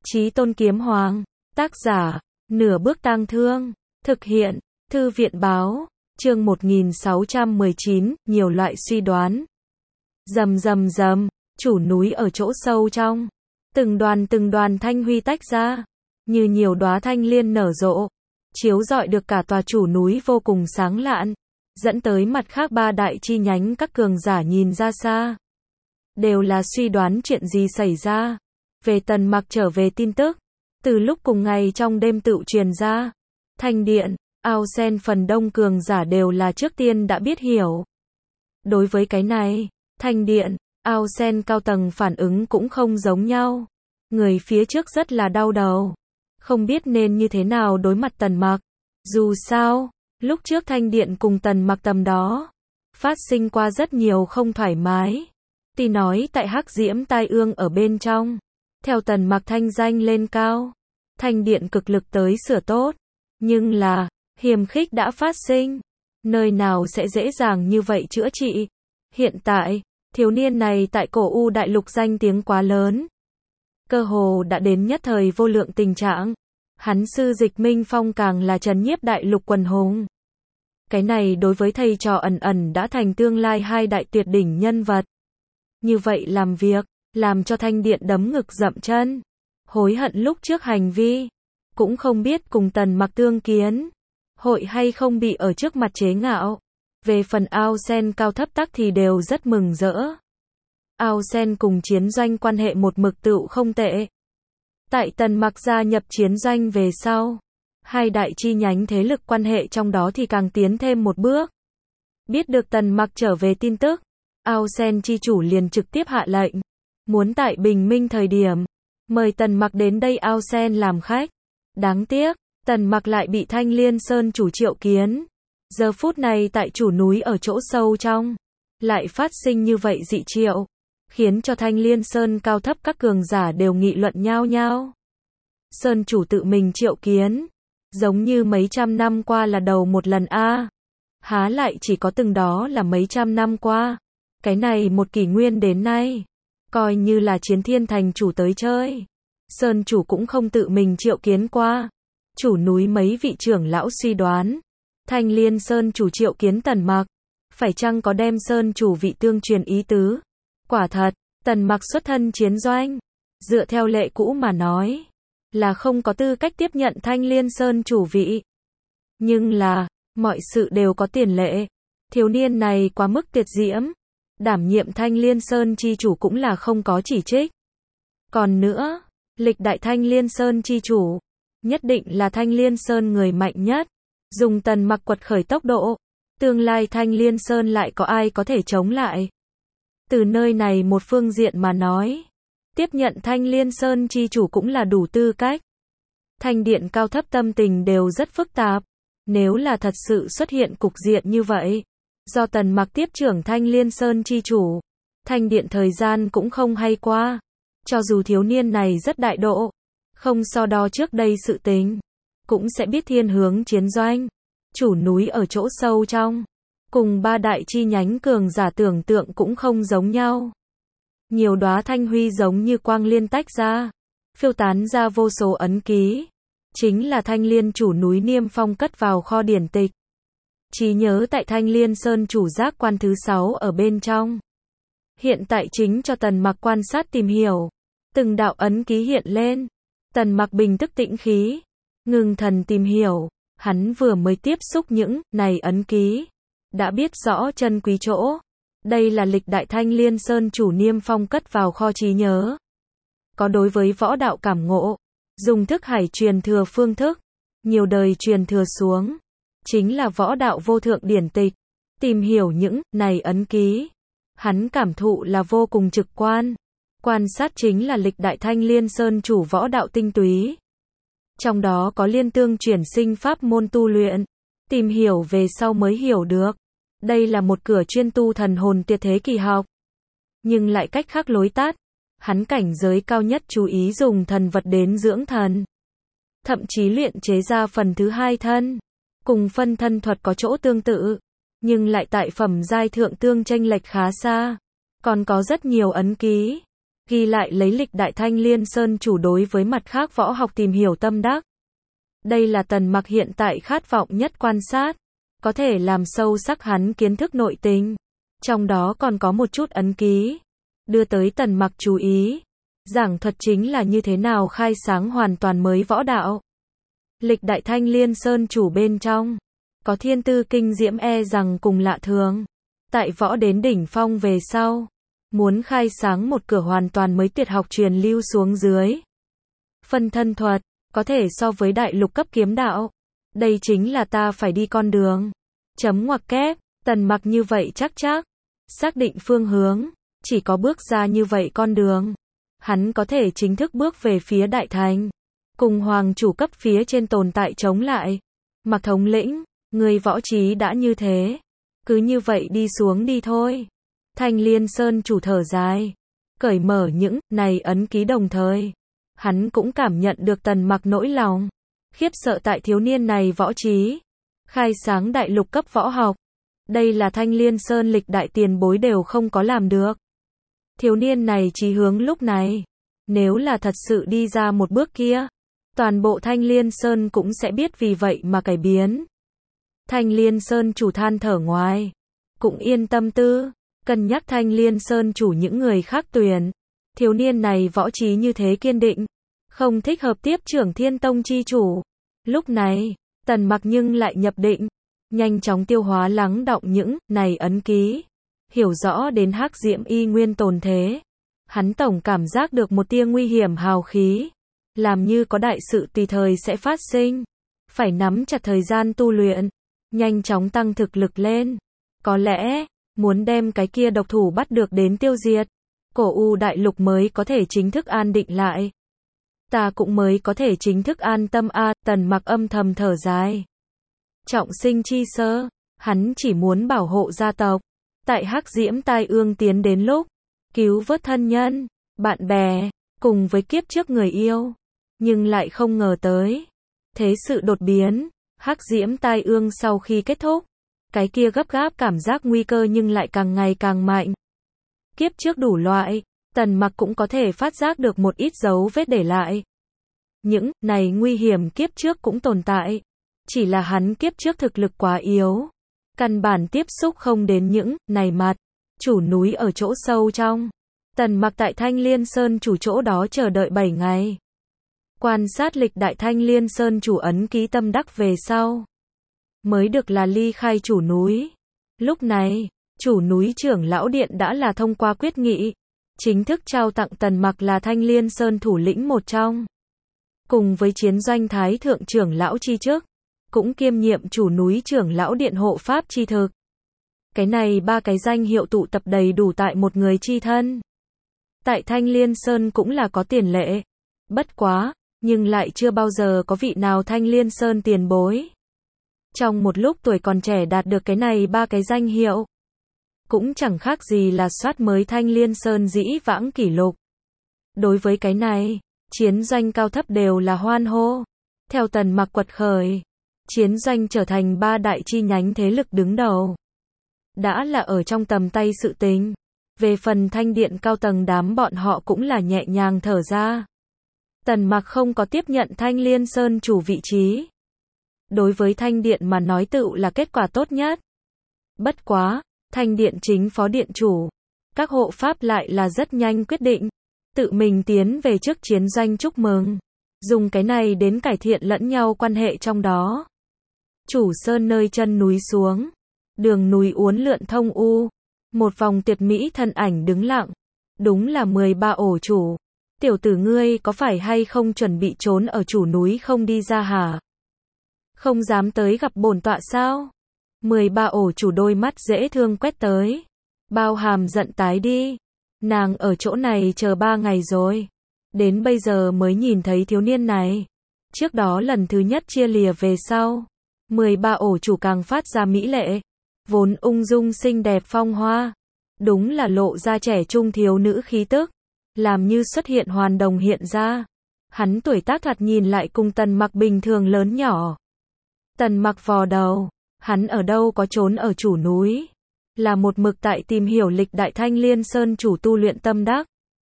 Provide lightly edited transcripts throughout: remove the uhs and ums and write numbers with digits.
Chí Tôn Kiếm Hoàng, tác giả, Nửa Bước Tang Thương, thực hiện, Thư viện Báo, chương 1619, nhiều loại suy đoán. Rầm rầm rầm, chủ núi ở chỗ sâu trong, từng đoàn thanh huy tách ra, như nhiều đóa thanh liên nở rộ, chiếu rọi được cả tòa chủ núi vô cùng sáng lạn, dẫn tới mặt khác ba đại chi nhánh các cường giả nhìn ra xa. Đều là suy đoán chuyện gì xảy ra. Về Tần Mặc trở về tin tức, từ lúc cùng ngày trong đêm tự truyền ra, Thanh Điện, Ao Sen phần đông cường giả đều là trước tiên đã biết hiểu. Đối với cái này, Thanh Điện, Ao Sen cao tầng phản ứng cũng không giống nhau. Người phía trước rất là đau đầu, không biết nên như thế nào đối mặt Tần Mặc. Dù sao, lúc trước Thanh Điện cùng Tần Mặc tầm đó, phát sinh qua rất nhiều không thoải mái. Tuy nói tại Hắc Diễm Tai Ương ở bên trong, theo Tần Mặc thanh danh lên cao, Thanh Điện cực lực tới sửa tốt, nhưng là, hiềm khích đã phát sinh, nơi nào sẽ dễ dàng như vậy chữa trị. Hiện tại, thiếu niên này tại Cổ U Đại Lục danh tiếng quá lớn, cơ hồ đã đến nhất thời vô lượng tình trạng. Hắn sư Dịch Minh Phong càng là trấn nhiếp Đại Lục quần hùng. Cái này đối với thầy trò ẩn ẩn đã thành tương lai hai đại tuyệt đỉnh nhân vật. Như vậy làm việc, làm cho Thanh Điện đấm ngực dậm chân, hối hận lúc trước hành vi, cũng không biết cùng Tần Mặc tương kiến, hội hay không bị ở trước mặt chế ngạo. Về phần Ao Sen cao thấp tắc thì đều rất mừng rỡ. Ao Sen cùng chiến doanh quan hệ một mực tựu không tệ. Tại Tần Mặc gia nhập chiến doanh về sau, hai đại chi nhánh thế lực quan hệ trong đó thì càng tiến thêm một bước. Biết được Tần Mặc trở về tin tức, Ao Sen chi chủ liền trực tiếp hạ lệnh, muốn tại bình minh thời điểm, mời Tần Mặc đến đây Ao Sen làm khách. Đáng tiếc, Tần Mặc lại bị Thanh Liên Sơn chủ triệu kiến. Giờ phút này tại chủ núi ở chỗ sâu trong, lại phát sinh như vậy dị triệu, khiến cho Thanh Liên Sơn cao thấp các cường giả đều nghị luận nhao nhao. Sơn chủ tự mình triệu kiến, giống như mấy trăm năm qua là đầu một lần a. Há lại chỉ có từng đó là mấy trăm năm qua. Cái này một kỷ nguyên đến nay, coi như là Chiến Thiên Thành chủ tới chơi, Sơn chủ cũng không tự mình triệu kiến qua. Chủ núi mấy vị trưởng lão suy đoán, Thanh Liên Sơn chủ triệu kiến Tần Mặc, phải chăng có đem Sơn chủ vị tương truyền ý tứ. Quả thật, Tần Mặc xuất thân chiến doanh, dựa theo lệ cũ mà nói, là không có tư cách tiếp nhận Thanh Liên Sơn chủ vị. Nhưng là, mọi sự đều có tiền lệ. Thiếu niên này quá mức tuyệt diễm, đảm nhiệm Thanh Liên Sơn chi chủ cũng là không có chỉ trích. Còn nữa, lịch đại Thanh Liên Sơn chi chủ, nhất định là Thanh Liên Sơn người mạnh nhất. Dùng Tần Mặc quật khởi tốc độ, tương lai Thanh Liên Sơn lại có ai có thể chống lại. Từ nơi này một phương diện mà nói, tiếp nhận Thanh Liên Sơn chi chủ cũng là đủ tư cách. Thanh Điện cao thấp tâm tình đều rất phức tạp. Nếu là thật sự xuất hiện cục diện như vậy, do Tần Mặc tiếp trưởng Thanh Liên Sơn chi chủ, Thanh Điện thời gian cũng không hay qua. Cho dù thiếu niên này rất đại độ, không so đo trước đây sự tình, cũng sẽ biết thiên hướng chiến doanh. Chủ núi ở chỗ sâu trong, cùng ba đại chi nhánh cường giả tưởng tượng cũng không giống nhau. Nhiều đóa thanh huy giống như quang liên tách ra, phiêu tán ra vô số ấn ký. Chính là Thanh Liên chủ núi Niêm Phong cất vào kho điển tịch. Trí nhớ tại Thanh Liên Sơn chủ giác quan thứ 6 ở bên trong. Hiện tại chính cho Tần Mặc quan sát tìm hiểu. Từng đạo ấn ký hiện lên. Tần Mặc bình tức tĩnh khí, ngưng thần tìm hiểu. Hắn vừa mới tiếp xúc những này ấn ký, đã biết rõ chân quý chỗ. Đây là lịch đại Thanh Liên Sơn chủ Niêm Phong cất vào kho trí nhớ. Có đối với võ đạo cảm ngộ, dùng thức hải truyền thừa phương thức, nhiều đời truyền thừa xuống, chính là võ đạo vô thượng điển tịch. Tìm hiểu những này ấn ký, hắn cảm thụ là vô cùng trực quan. Quan sát chính là lịch đại Thanh Liên Sơn chủ võ đạo tinh túy. Trong đó có liên tương chuyển sinh pháp môn tu luyện. Tìm hiểu về sau mới hiểu được. Đây là một cửa chuyên tu thần hồn tuyệt thế kỳ học. Nhưng lại cách khác lối tắt. Hắn cảnh giới cao nhất chú ý dùng thần vật đến dưỡng thần. Thậm chí luyện chế ra phần thứ hai thân. Cùng phân thân thuật có chỗ tương tự. Nhưng lại tại phẩm giai thượng tương chênh lệch khá xa. Còn có rất nhiều ấn ký. ghi lại lấy lịch đại Thanh Liên Sơn chủ đối với mặt khác võ học tìm hiểu tâm đắc. Đây là Tần Mặc hiện tại khát vọng nhất quan sát, có thể làm sâu sắc hắn kiến thức nội tình. Trong đó còn có một chút ấn ký, đưa tới Tần Mặc chú ý. Giảng thuật chính là như thế nào khai sáng hoàn toàn mới võ đạo. Lịch đại Thanh Liên Sơn chủ bên trong, có thiên tư kinh diễm e rằng cùng lạ thường. Tại võ đến đỉnh phong về sau, muốn khai sáng một cửa hoàn toàn mới tuyệt học truyền lưu xuống dưới. Phân thân thuật, có thể so với đại lục cấp kiếm đạo. Đây chính là ta phải đi con đường. Chấm ngoặc kép, Tần Mặc như vậy chắc, xác định phương hướng, chỉ có bước ra như vậy con đường, hắn có thể chính thức bước về phía đại thành, cùng hoàng chủ cấp phía trên tồn tại chống lại. Mặc thống lĩnh, người võ trí đã như thế, cứ như vậy đi xuống đi thôi. Thanh Liên Sơn chủ thở dài, cởi mở những này ấn ký, đồng thời hắn cũng cảm nhận được Tần Mặc nỗi lòng khiếp sợ tại thiếu niên này võ trí, khai sáng đại lục cấp võ học. Đây là Thanh Liên Sơn lịch đại tiền bối đều không có làm được. Thiếu niên này chí hướng lúc này, nếu là thật sự đi ra một bước kia, toàn bộ Thanh Liên Sơn cũng sẽ biết vì vậy mà cải biến. Thanh Liên Sơn chủ than thở ngoài, cũng yên tâm tư, cân nhắc Thanh Liên Sơn chủ những người khác tuyển. Thiếu niên này võ trí như thế kiên định, không thích hợp tiếp trưởng Thiên Tông chi chủ. Lúc này, Tần Mặc nhưng lại nhập định, nhanh chóng tiêu hóa lắng đọng những này ấn ký, hiểu rõ đến Hắc Diễm y nguyên tồn thế. Hắn tổng cảm giác được một tia nguy hiểm hào khí, làm như có đại sự tùy thời sẽ phát sinh. Phải nắm chặt thời gian tu luyện, nhanh chóng tăng thực lực lên. Có lẽ, muốn đem cái kia độc thủ bắt được đến tiêu diệt, Cổ U đại lục mới có thể chính thức an định lại. Ta cũng mới có thể chính thức an tâm a. Tần Mặc âm thầm thở dài. Trọng sinh chi sơ, hắn chỉ muốn bảo hộ gia tộc. Tại Hắc Diễm tai ương tiến đến lúc, cứu vớt thân nhân, bạn bè, cùng với kiếp trước người yêu. Nhưng lại không ngờ tới, thế sự đột biến. Hắc Diễm tai ương sau khi kết thúc, cái kia gấp gáp cảm giác nguy cơ nhưng lại càng ngày càng mạnh. Kiếp trước đủ loại, Tần Mặc cũng có thể phát giác được một ít dấu vết để lại. Những này nguy hiểm kiếp trước cũng tồn tại, chỉ là hắn kiếp trước thực lực quá yếu, căn bản tiếp xúc không đến những này mặt. Chủ núi ở chỗ sâu trong, Tần Mặc tại Thanh Liên Sơn chủ chỗ đó chờ đợi 7 ngày. Quan sát lịch đại Thanh Liên Sơn chủ ấn ký tâm đắc về sau, mới được là ly khai chủ núi. Lúc này, chủ núi trưởng lão điện đã là thông qua quyết nghị, chính thức trao tặng Tần Mặc là Thanh Liên Sơn thủ lĩnh một trong. Cùng với chiến doanh thái thượng trưởng lão chi chức, cũng kiêm nhiệm chủ núi trưởng lão điện hộ pháp chi thực. Cái này ba cái danh hiệu tụ tập đầy đủ tại một người chi thân. Tại Thanh Liên Sơn cũng là có tiền lệ. Bất quá, nhưng lại chưa bao giờ có vị nào Thanh Liên Sơn tiền bối trong một lúc tuổi còn trẻ đạt được cái này ba cái danh hiệu. Cũng chẳng khác gì là soát mới Thanh Liên Sơn dĩ vãng kỷ lục. Đối với cái này, chiến doanh cao thấp đều là hoan hô. Theo Tần Mặc quật khởi, chiến doanh trở thành ba đại chi nhánh thế lực đứng đầu. Đã là ở trong tầm tay sự tình. Về phần Thanh Điện cao tầng đám bọn họ cũng là nhẹ nhàng thở ra. Tần Mặc không có tiếp nhận Thanh Liên Sơn chủ vị trí. Đối với Thanh Điện mà nói tựu là kết quả tốt nhất. Bất quá, Thanh Điện chính phó điện chủ, các hộ pháp lại là rất nhanh quyết định, tự mình tiến về trước chiến doanh chúc mừng, dùng cái này đến cải thiện lẫn nhau quan hệ trong đó. Chủ sơn nơi chân núi xuống, đường núi uốn lượn thông u, một vòng tuyệt mỹ thân ảnh đứng lặng, đúng là 13 ổ chủ. Tiểu tử ngươi có phải hay không chuẩn bị trốn ở chủ núi không đi ra hả? Không dám tới gặp bổn tọa sao? 13 ổ chủ đôi mắt dễ thương quét tới, bao hàm giận tái đi. Nàng ở chỗ này chờ 3 ngày rồi, đến bây giờ mới nhìn thấy thiếu niên này. Trước đó lần thứ nhất chia lìa về sau, 13 ổ chủ càng phát ra mỹ lệ, vốn ung dung xinh đẹp phong hoa, đúng là lộ ra trẻ trung thiếu nữ khí tức, làm như xuất hiện hoàn đồng hiện ra. Hắn tuổi tác thoạt nhìn lại cùng Tần Mặc bình thường lớn nhỏ. Tần Mặc vò đầu, hắn ở đâu có trốn ở chủ núi, là một mực tại tìm hiểu lịch đại Thanh Liên Sơn chủ tu luyện tâm đắc.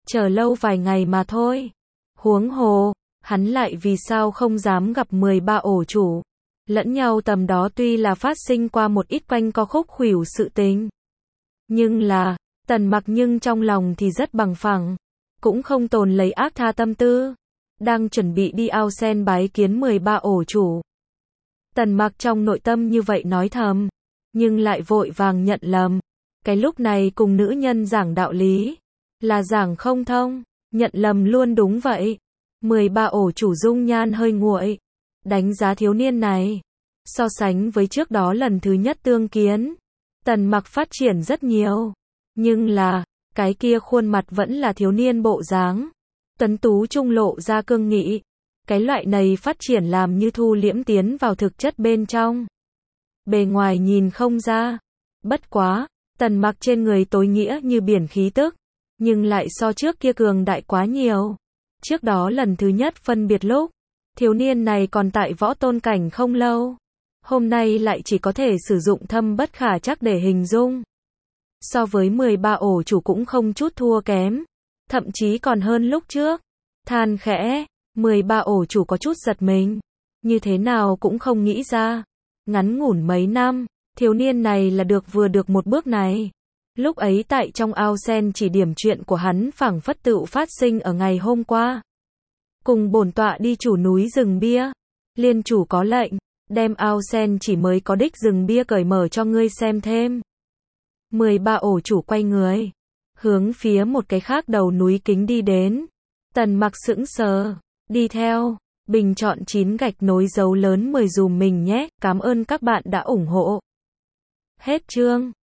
chờ lâu vài ngày mà thôi. Huống hồ, hắn lại vì sao không dám gặp 13 ổ chủ. Lẫn nhau tầm đó tuy là phát sinh qua một ít quanh co khúc khuỷu sự tình. Nhưng là, Tần Mặc nhưng trong lòng thì rất bằng phẳng. Cũng không tồn lấy ác tha tâm tư. Đang chuẩn bị đi ao sen bái kiến 13 ổ chủ. Tần Mặc trong nội tâm như vậy nói thầm. Nhưng lại vội vàng nhận lầm. Cái lúc này cùng nữ nhân giảng đạo lý. Là giảng không thông. Nhận lầm luôn đúng vậy. 13 ổ chủ dung nhan hơi nguội. Đánh giá thiếu niên này. So sánh với trước đó lần thứ nhất tương kiến. Tần Mặc phát triển rất nhiều. Nhưng là, cái kia khuôn mặt vẫn là thiếu niên bộ dáng. Tuấn tú trung lộ ra cương nghị. Cái loại này phát triển làm như thu liễm tiến vào thực chất bên trong. Bề ngoài nhìn không ra. Bất quá, Tần Mặc trên người tối nghĩa như biển khí tức. Nhưng lại so trước kia cường đại quá nhiều. Trước đó lần thứ nhất phân biệt lúc, thiếu niên này còn tại võ tôn cảnh không lâu. Hôm nay lại chỉ có thể sử dụng thâm bất khả trắc để hình dung. So với 13 ổ chủ cũng không chút thua kém. Thậm chí còn hơn lúc trước. Than khẽ, 13 ổ chủ có chút giật mình. Như thế nào cũng không nghĩ ra. Ngắn ngủn mấy năm, thiếu niên này là vừa được một bước này. Lúc ấy tại trong ao sen chỉ điểm chuyện của hắn phảng phất tựu phát sinh ở ngày hôm qua. Cùng bổn tọa đi chủ núi rừng bia. Liên chủ có lệnh, đem ao sen chỉ mới có đích rừng bia cởi mở cho ngươi xem thêm. 13 ổ chủ quay người. Hướng phía một cái khác đầu núi kính đi đến. Tần Mặc sững sờ. Đi theo. Bình chọn 9 gạch nối dấu lớn 10 dùm mình nhé. Cảm ơn các bạn đã ủng hộ. Hết chương.